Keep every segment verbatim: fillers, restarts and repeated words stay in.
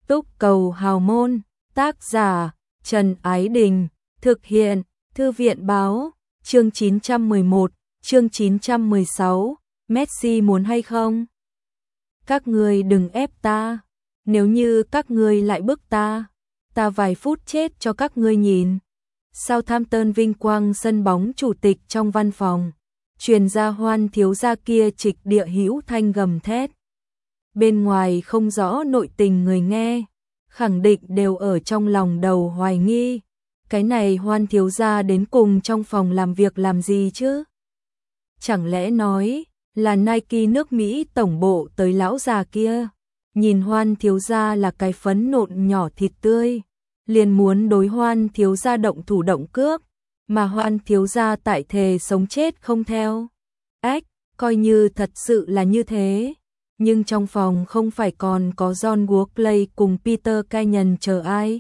Túc cầu hào môn, tác giả Trần Ái Đình, thực hiện Thư viện báo, chương chín trăm mười một, chương chín trăm mười sáu, Messi muốn hay không? Các ngươi đừng ép ta, nếu như các ngươi lại bức ta, ta vài phút chết cho các ngươi nhìn. Southampton vinh quang sân bóng chủ tịch trong văn phòng, truyền ra Hoan thiếu gia kia trịch địa hữu thanh gầm thét. Bên ngoài không rõ nội tình người nghe, khẳng định đều ở trong lòng đầu hoài nghi. Cái này Hoan thiếu gia đến cùng trong phòng làm việc làm gì chứ? Chẳng lẽ nói là Nike nước Mỹ tổng bộ tới lão già kia, nhìn Hoan thiếu gia là cái phấn nộn nhỏ thịt tươi, liền muốn đối Hoan thiếu gia động thủ động cước, mà Hoan thiếu gia tại thề sống chết không theo. Ách, coi như thật sự là như thế, nhưng trong phòng không phải còn có John Walkley cùng Peter Kenyon chờ ai?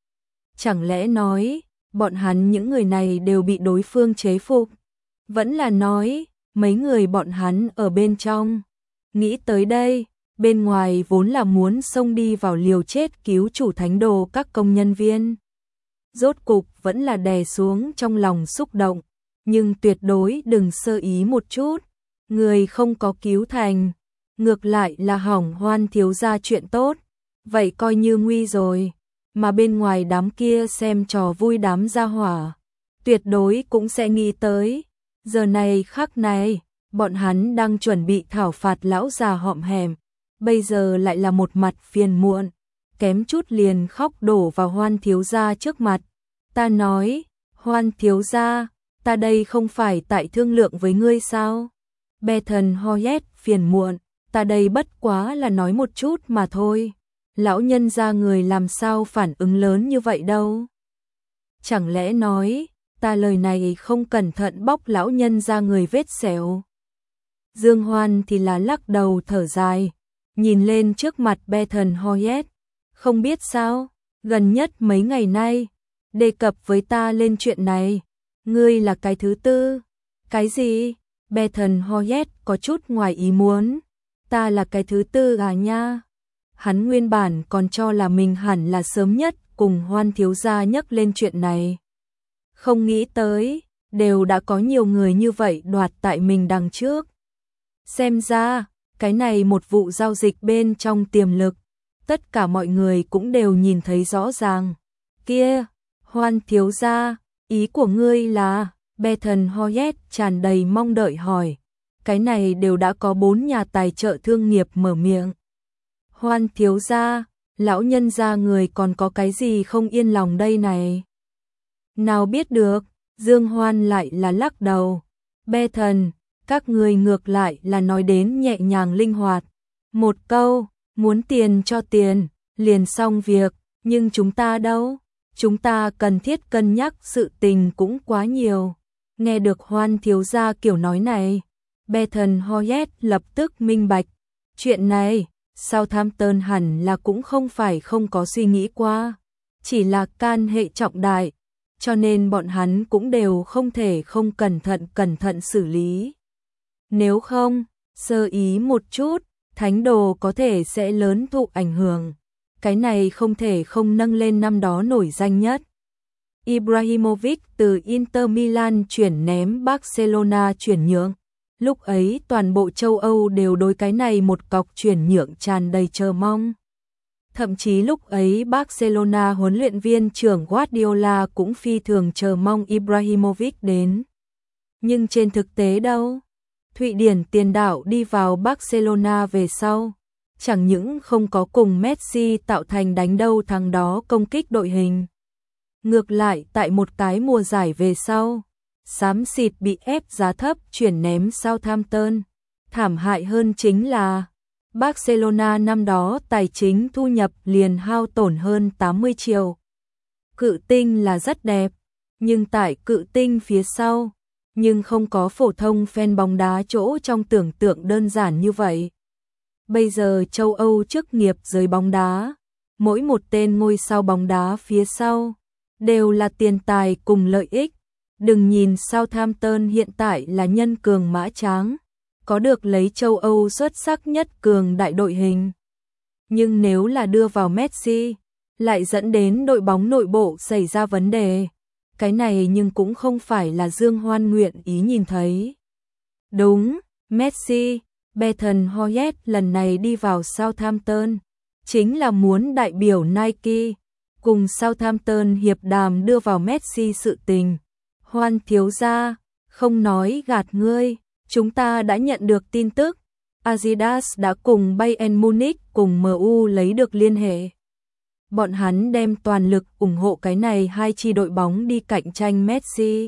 Chẳng lẽ nói, bọn hắn những người này đều bị đối phương chế phục? Vẫn là nói, mấy người bọn hắn ở bên trong? Nghĩ tới đây, bên ngoài vốn là muốn xông đi vào liều chết cứu chủ thánh đồ các công nhân viên. Rốt cục vẫn là đè xuống trong lòng xúc động, nhưng tuyệt đối đừng sơ ý một chút. Người không có cứu thành, ngược lại là hỏng Hoan thiếu gia chuyện tốt, vậy coi như nguy rồi. Mà bên ngoài đám kia xem trò vui đám gia hỏa, tuyệt đối cũng sẽ nghĩ tới. Giờ này khắc này, bọn hắn đang chuẩn bị thảo phạt lão già hõm hèm, bây giờ lại là một mặt phiền muộn, kém chút liền khóc đổ vào Hoan thiếu gia trước mặt. Ta nói, Hoan thiếu gia, ta đây không phải tại thương lượng với ngươi sao? Bethan Hoyet phiền muộn, ta đây bất quá là nói một chút mà thôi. Lão nhân gia người làm sao phản ứng lớn như vậy đâu? Chẳng lẽ nói, ta lời này không cẩn thận bóc lão nhân gia người vết sẹo? Dương Hoan thì là lắc đầu thở dài, nhìn lên trước mặt Bethan Hoyet, không biết sao, gần nhất mấy ngày nay, đề cập với ta lên chuyện này, ngươi là cái thứ tư. Cái gì? Bethan Hoyet có chút ngoài ý muốn, ta là cái thứ tư à nha? Hắn nguyên bản còn cho là mình hẳn là sớm nhất cùng Hoan thiếu gia nhắc lên chuyện này. Không nghĩ tới, đều đã có nhiều người như vậy đoạt tại mình đằng trước. Xem ra, cái này một vụ giao dịch bên trong tiềm lực, tất cả mọi người cũng đều nhìn thấy rõ ràng. Kia, Hoan thiếu gia, ý của ngươi là? Bethan Hoyet tràn đầy mong đợi hỏi. Cái này đều đã có bốn nhà tài trợ thương nghiệp mở miệng. Hoan thiếu gia, lão nhân gia người còn có cái gì không yên lòng đây này? Nào biết được, Dương Hoan lại là lắc đầu. Bethan, các người ngược lại là nói đến nhẹ nhàng linh hoạt. Một câu, muốn tiền cho tiền, liền xong việc, nhưng chúng ta đâu? Chúng ta cần thiết cân nhắc sự tình cũng quá nhiều. Nghe được Hoan thiếu gia kiểu nói này, Bethan Hoyet lập tức minh bạch. Chuyện này, Southampton hẳn là cũng không phải không có suy nghĩ qua, chỉ là can hệ trọng đại, cho nên bọn hắn cũng đều không thể không cẩn thận cẩn thận xử lý. Nếu không, sơ ý một chút, thánh đồ có thể sẽ lớn thụ ảnh hưởng. Cái này không thể không nâng lên năm đó nổi danh nhất. Ibrahimovic từ Inter Milan chuyển ném Barcelona chuyển nhượng. Lúc ấy toàn bộ châu Âu đều đối cái này một cọc chuyển nhượng tràn đầy chờ mong. Thậm chí lúc ấy Barcelona huấn luyện viên trưởng Guardiola cũng phi thường chờ mong Ibrahimovic đến. Nhưng trên thực tế đâu? Thụy Điển tiền đạo đi vào Barcelona về sau, chẳng những không có cùng Messi tạo thành đánh đâu thắng đó công kích đội hình. Ngược lại tại một cái mùa giải về sau, xám xịt bị ép giá thấp chuyển ném Southampton. Thảm hại hơn chính là Barcelona năm đó tài chính thu nhập liền hao tổn hơn tám mươi triệu. Cự tinh là rất đẹp, nhưng tại cự tinh phía sau, nhưng không có phổ thông fan bóng đá chỗ trong tưởng tượng đơn giản như vậy. Bây giờ châu Âu chức nghiệp giới bóng đá, mỗi một tên ngôi sao bóng đá phía sau đều là tiền tài cùng lợi ích. Đừng nhìn Southampton hiện tại là nhân cường mã tráng, có được lấy châu Âu xuất sắc nhất cường đại đội hình. Nhưng nếu là đưa vào Messi, lại dẫn đến đội bóng nội bộ xảy ra vấn đề. Cái này nhưng cũng không phải là Dương Hoan nguyện ý nhìn thấy. Đúng, Messi, Bethan Hoyet lần này đi vào Southampton, chính là muốn đại biểu Nike, cùng Southampton hiệp đàm đưa vào Messi sự tình. Hoan thiếu gia, không nói gạt ngươi, chúng ta đã nhận được tin tức, Adidas đã cùng Bayern Munich cùng em u lấy được liên hệ. Bọn hắn đem toàn lực ủng hộ cái này hai chi đội bóng đi cạnh tranh Messi.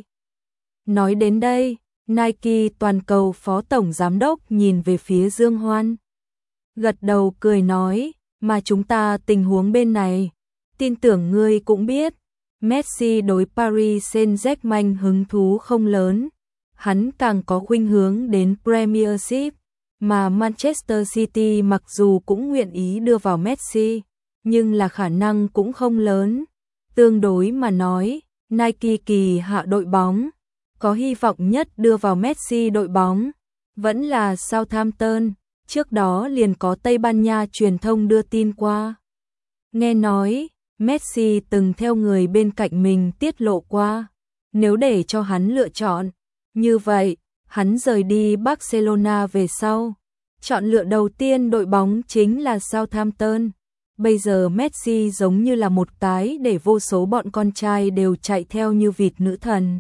Nói đến đây, Nike toàn cầu phó tổng giám đốc nhìn về phía Dương Hoan. Gật đầu cười nói, mà chúng ta tình huống bên này, tin tưởng ngươi cũng biết, Messi đối Paris Saint-Germain hứng thú không lớn, hắn càng có khuynh hướng đến Premiership, mà Manchester City mặc dù cũng nguyện ý đưa vào Messi, nhưng là khả năng cũng không lớn. Tương đối mà nói, Nike kỳ hạ đội bóng, có hy vọng nhất đưa vào Messi đội bóng, vẫn là Southampton, trước đó liền có Tây Ban Nha truyền thông đưa tin qua. Nghe nói, Messi từng theo người bên cạnh mình tiết lộ qua, nếu để cho hắn lựa chọn, như vậy, hắn rời đi Barcelona về sau. Chọn lựa đầu tiên đội bóng chính là Southampton. Bây giờ Messi giống như là một cái để vô số bọn con trai đều chạy theo như vịt nữ thần.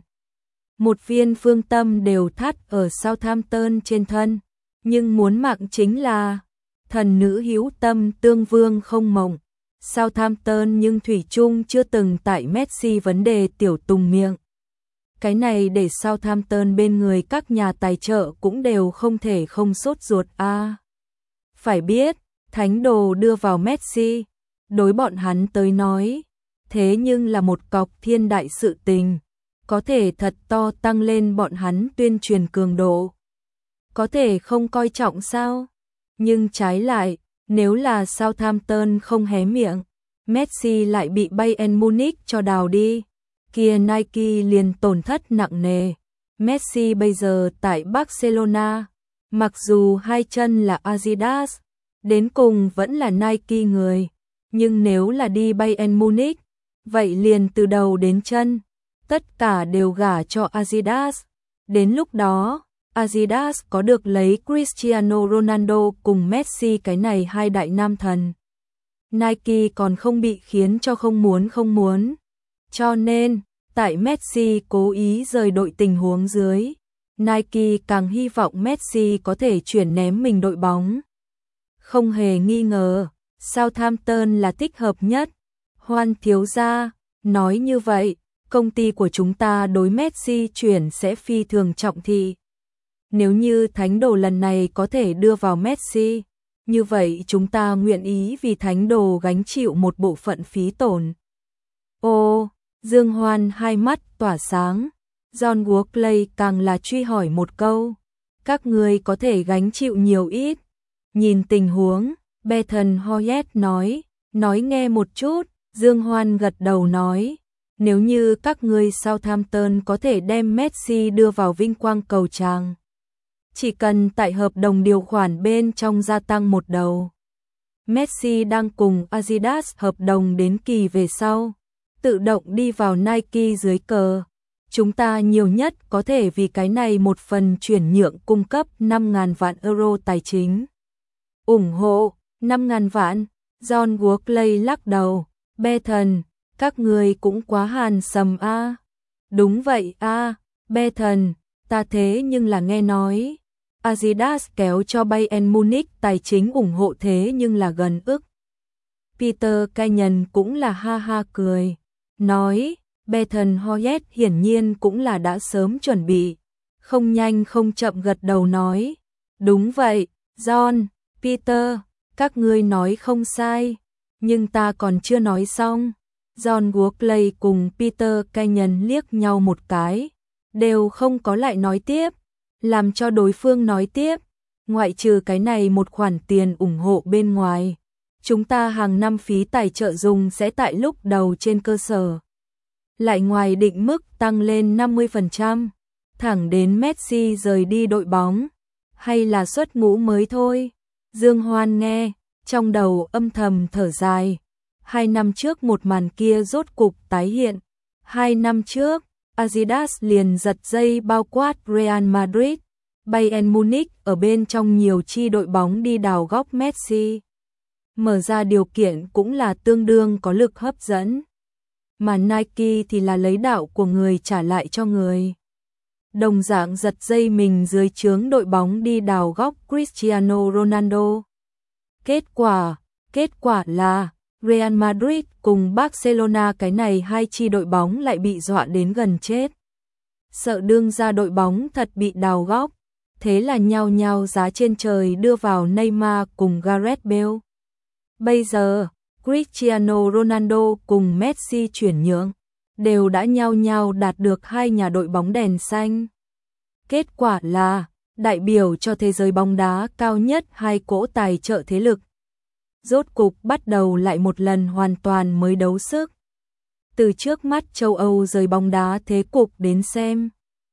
Một viên phương tâm đều thắt ở Southampton trên thân, nhưng muốn mạng chính là thần nữ hữu tâm tương vương không mộng. Southampton nhưng thủy chung chưa từng tại Messi vấn đề tiểu tùng miệng. Cái này để Southampton bên người các nhà tài trợ cũng đều không thể không sốt ruột a. À, phải biết, thánh đồ đưa vào Messi, đối bọn hắn tới nói, thế nhưng là một cọc thiên đại sự tình, có thể thật to tăng lên bọn hắn tuyên truyền cường độ. Có thể không coi trọng sao? Nhưng trái lại, nếu là Southampton không hé miệng, Messi lại bị Bayern Munich cho đào đi, kia Nike liền tổn thất nặng nề. Messi bây giờ tại Barcelona, mặc dù hai chân là Adidas, đến cùng vẫn là Nike người, nhưng nếu là đi Bayern Munich, vậy liền từ đầu đến chân, tất cả đều gả cho Adidas. Đến lúc đó, Adidas có được lấy Cristiano Ronaldo cùng Messi cái này hai đại nam thần. Nike còn không bị khiến cho không muốn không muốn. Cho nên, tại Messi cố ý rời đội tình huống dưới, Nike càng hy vọng Messi có thể chuyển ném mình đội bóng. Không hề nghi ngờ, Southampton là thích hợp nhất. Hoan thiếu gia, nói như vậy, công ty của chúng ta đối Messi chuyển sẽ phi thường trọng thị. Nếu như thánh đồ lần này có thể đưa vào Messi, như vậy chúng ta nguyện ý vì thánh đồ gánh chịu một bộ phận phí tổn. Ô, Dương Hoan hai mắt tỏa sáng, John Walkley càng là truy hỏi một câu, các người có thể gánh chịu nhiều ít. Nhìn tình huống, Bethan Hoyet nói, nói nghe một chút, Dương Hoan gật đầu nói, nếu như các ngươi Southampton có thể đem Messi đưa vào vinh quang cầu tràng, chỉ cần tại hợp đồng điều khoản bên trong gia tăng một đầu. Messi đang cùng Adidas hợp đồng đến kỳ về sau, tự động đi vào Nike dưới cờ. Chúng ta nhiều nhất có thể vì cái này một phần chuyển nhượng cung cấp năm nghìn vạn euro tài chính. Ủng hộ, năm nghìn vạn, John Walkley lắc đầu, Bethan, các người cũng quá hàn sầm a. À. Đúng vậy a, à, Bethan, ta thế nhưng là nghe nói, Adidas kéo cho Bayern Munich tài chính ủng hộ thế nhưng là gần ức. Peter Kenyon cũng là ha ha cười, nói, Bethan Hoyet hiển nhiên cũng là đã sớm chuẩn bị, không nhanh không chậm gật đầu nói, đúng vậy, John, Peter, các ngươi nói không sai, nhưng ta còn chưa nói xong. John Walkley cùng Peter Kenyon liếc nhau một cái, đều không có lại nói tiếp, làm cho đối phương nói tiếp, ngoại trừ cái này một khoản tiền ủng hộ bên ngoài, chúng ta hàng năm phí tài trợ dùng sẽ tại lúc đầu trên cơ sở lại ngoài định mức tăng lên năm mươi phần trăm, thẳng đến Messi rời đi đội bóng, hay là xuất ngũ mới thôi. Dương Hoan nghe, Trong đầu âm thầm thở dài. Hai năm trước một màn kia rốt cục tái hiện. Hai năm trước, Adidas liền giật dây bao quát Real Madrid, Bayern Munich ở bên trong nhiều chi đội bóng đi đào góc Messi. Mở ra điều kiện cũng là tương đương có lực hấp dẫn. Mà Nike thì là lấy đạo của người trả lại cho người. Đồng dạng giật dây mình dưới trướng đội bóng đi đào góc Cristiano Ronaldo. Kết quả, kết quả là Real Madrid cùng Barcelona cái này hai chi đội bóng lại bị dọa đến gần chết. Sợ đương ra đội bóng thật bị đào góc, thế là nhao nhao giá trên trời đưa vào Neymar cùng Gareth Bale. Bây giờ, Cristiano Ronaldo cùng Messi chuyển nhượng, đều đã nhao nhao đạt được hai nhà đội bóng đèn xanh. Kết quả là, đại biểu cho thế giới bóng đá cao nhất hai cỗ tài trợ thế lực. Rốt cục bắt đầu lại một lần hoàn toàn mới đấu sức. Từ trước mắt châu Âu giới bóng đá thế cục đến xem.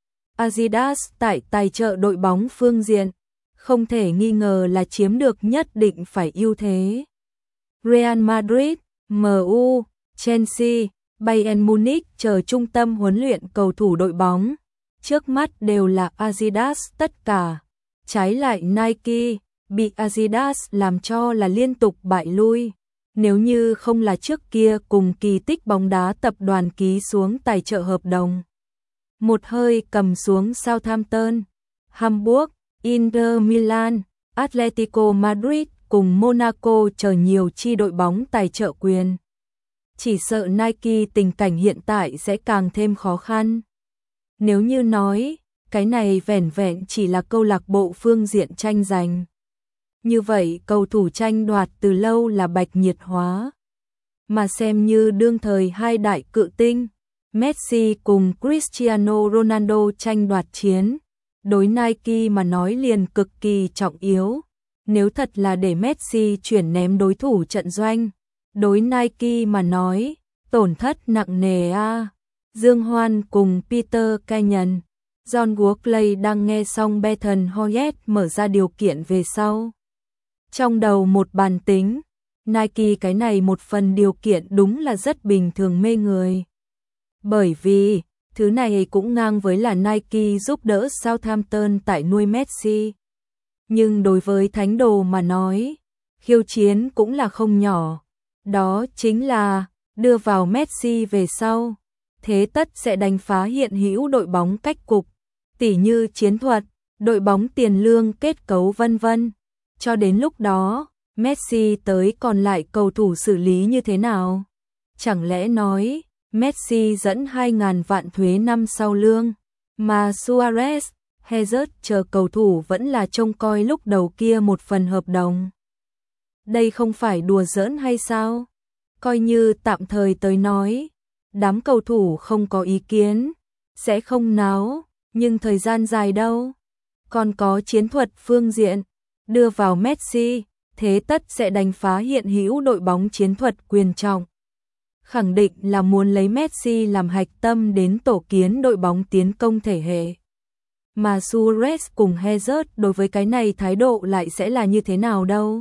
Adidas tại tài trợ đội bóng phương diện, không thể nghi ngờ là chiếm được nhất định phải ưu thế. Real Madrid, em u, Chelsea, Bayern Munich chờ trung tâm huấn luyện cầu thủ đội bóng. Trước mắt đều là Adidas tất cả. Trái lại Nike, bị Adidas làm cho là liên tục bại lui. Nếu như không là trước kia cùng kỳ tích bóng đá tập đoàn ký xuống tài trợ hợp đồng. Một hơi cầm xuống Southampton, Hamburg, Inter Milan, Atletico Madrid cùng Monaco chờ nhiều chi đội bóng tài trợ quyền. Chỉ sợ Nike tình cảnh hiện tại sẽ càng thêm khó khăn. Nếu như nói, cái này vẻn vẹn chỉ là câu lạc bộ phương diện tranh giành. Như vậy cầu thủ tranh đoạt từ lâu là bạch nhiệt hóa. Mà xem như đương thời hai đại cự tinh, Messi cùng Cristiano Ronaldo tranh đoạt chiến. Đối Nike mà nói liền cực kỳ trọng yếu. Nếu thật là để Messi chuyển ném đối thủ trận doanh, đối Nike mà nói, tổn thất nặng nề a. Dương Hoan cùng Peter Kenyon, John Workley đang nghe xong Bethan Hoyet mở ra điều kiện về sau. Trong đầu một bàn tính, Nike cái này một phần điều kiện đúng là rất bình thường mê người. Bởi vì, thứ này cũng ngang với là Nike giúp đỡ Southampton tại nuôi Messi. Nhưng đối với thánh đồ mà nói, khiêu chiến cũng là không nhỏ. Đó chính là, đưa vào Messi về sau. Thế tất sẽ đánh phá hiện hữu đội bóng cách cục, tỉ như chiến thuật, đội bóng tiền lương kết cấu vân vân. Cho đến lúc đó, Messi tới còn lại cầu thủ xử lý như thế nào? Chẳng lẽ nói, Messi dẫn hai nghìn vạn thuế năm sau lương, mà Suarez, Hazard chờ cầu thủ vẫn là trông coi lúc đầu kia một phần hợp đồng. Đây không phải đùa giỡn hay sao? Coi như tạm thời tới nói, đám cầu thủ không có ý kiến, sẽ không náo, nhưng thời gian dài đâu. Còn có chiến thuật phương diện, đưa vào Messi, thế tất sẽ đánh phá hiện hữu đội bóng chiến thuật quyền trọng. Khẳng định là muốn lấy Messi làm hạch tâm đến tổ kiến đội bóng tiến công thể hệ. Mà Suarez cùng Hazard đối với cái này thái độ lại sẽ là như thế nào đâu?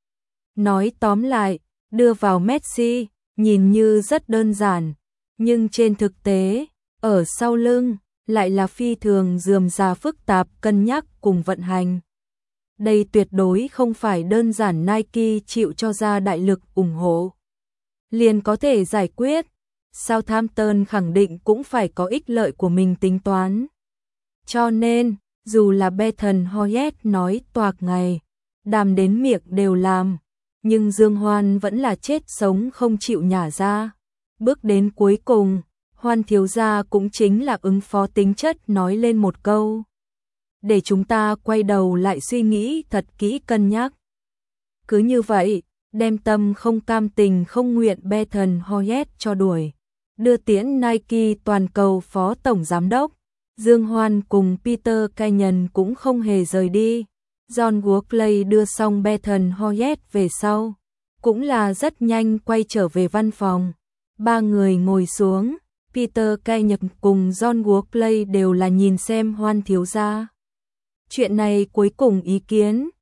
Nói tóm lại, đưa vào Messi, nhìn như rất đơn giản, nhưng trên thực tế, ở sau lưng, lại là phi thường rườm rà phức tạp cân nhắc cùng vận hành. Đây tuyệt đối không phải đơn giản Nike chịu cho ra đại lực ủng hộ liền có thể giải quyết. Southampton khẳng định cũng phải có ích lợi của mình tính toán. Cho nên, dù là Bethan Hoyet nói toạc ngày, đàm đến miệng đều làm, nhưng Dương Hoan vẫn là chết sống không chịu nhả ra. Bước đến cuối cùng, Hoan thiếu gia cũng chính là ứng phó tính chất nói lên một câu. Để chúng ta quay đầu lại suy nghĩ thật kỹ cân nhắc. Cứ như vậy, đem tâm không cam tình không nguyện Bethan Hoyet cho đuổi. Đưa tiễn Nike toàn cầu phó tổng giám đốc. Dương Hoan cùng Peter Kenyon cũng không hề rời đi. John Workley đưa xong Bethan Hoyet về sau. Cũng là rất nhanh quay trở về văn phòng. Ba người ngồi xuống. Peter Kenyon cùng John Workley đều là nhìn xem Hoan thiếu gia. Chuyện này cuối cùng ý kiến.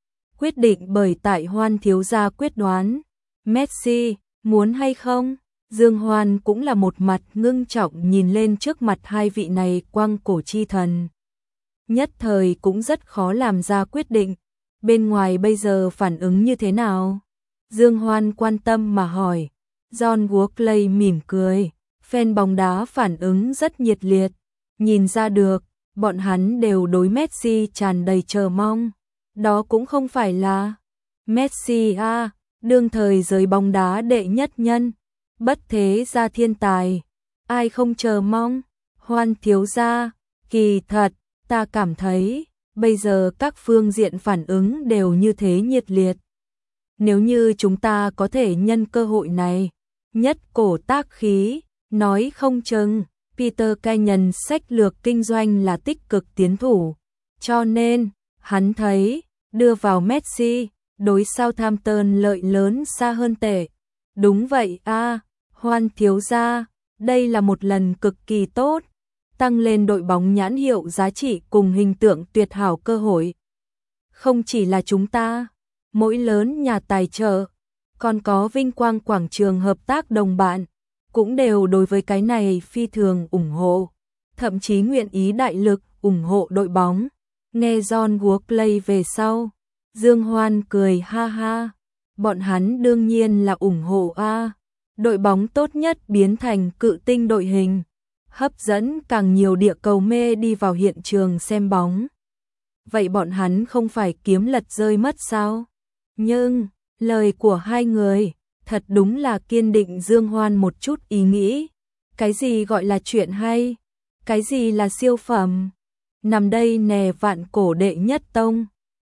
quyết định bởi tại Hoan thiếu gia quyết đoán. Messi, muốn hay không? Dương Hoan cũng là một mặt ngưng trọng nhìn lên trước mặt hai vị này quang cổ chi thần. Nhất thời cũng rất khó làm ra quyết định. Bên ngoài bây giờ phản ứng như thế nào? Dương Hoan quan tâm mà hỏi. John Walkley mỉm cười. Fan bóng đá phản ứng rất nhiệt liệt. Nhìn ra được, bọn hắn đều đối Messi tràn đầy chờ mong. Đó cũng không phải là Messi à, đương thời giới bóng đá đệ nhất nhân, bất thế gia thiên tài. Ai không chờ mong? Hoan thiếu gia, kỳ thật, ta cảm thấy, bây giờ các phương diện phản ứng đều như thế nhiệt liệt. Nếu như chúng ta có thể nhân cơ hội này, nhất cổ tác khí, nói không chừng, Peter Kenyon sách lược kinh doanh là tích cực tiến thủ. Cho nên, hắn thấy, đưa vào Messi, đối Southampton lợi lớn xa hơn tệ. Đúng vậy a, Hoan thiếu gia, đây là một lần cực kỳ tốt, tăng lên đội bóng nhãn hiệu giá trị cùng hình tượng tuyệt hảo cơ hội. Không chỉ là chúng ta, mỗi lớn nhà tài trợ, còn có vinh quang quảng trường hợp tác đồng bạn, cũng đều đối với cái này phi thường ủng hộ, thậm chí nguyện ý đại lực ủng hộ đội bóng. Nghe John Walkley về sau, Dương Hoan cười ha ha, bọn hắn đương nhiên là ủng hộ a, đội bóng tốt nhất biến thành cự tinh đội hình, hấp dẫn càng nhiều địa cầu mê đi vào hiện trường xem bóng. Vậy bọn hắn không phải kiếm lật rơi mất sao? Nhưng, lời của hai người, thật đúng là kiên định Dương Hoan một chút ý nghĩ. Cái gì gọi là chuyện hay? Cái gì là siêu phẩm? Nằm đây nè vạn cổ đệ nhất tông,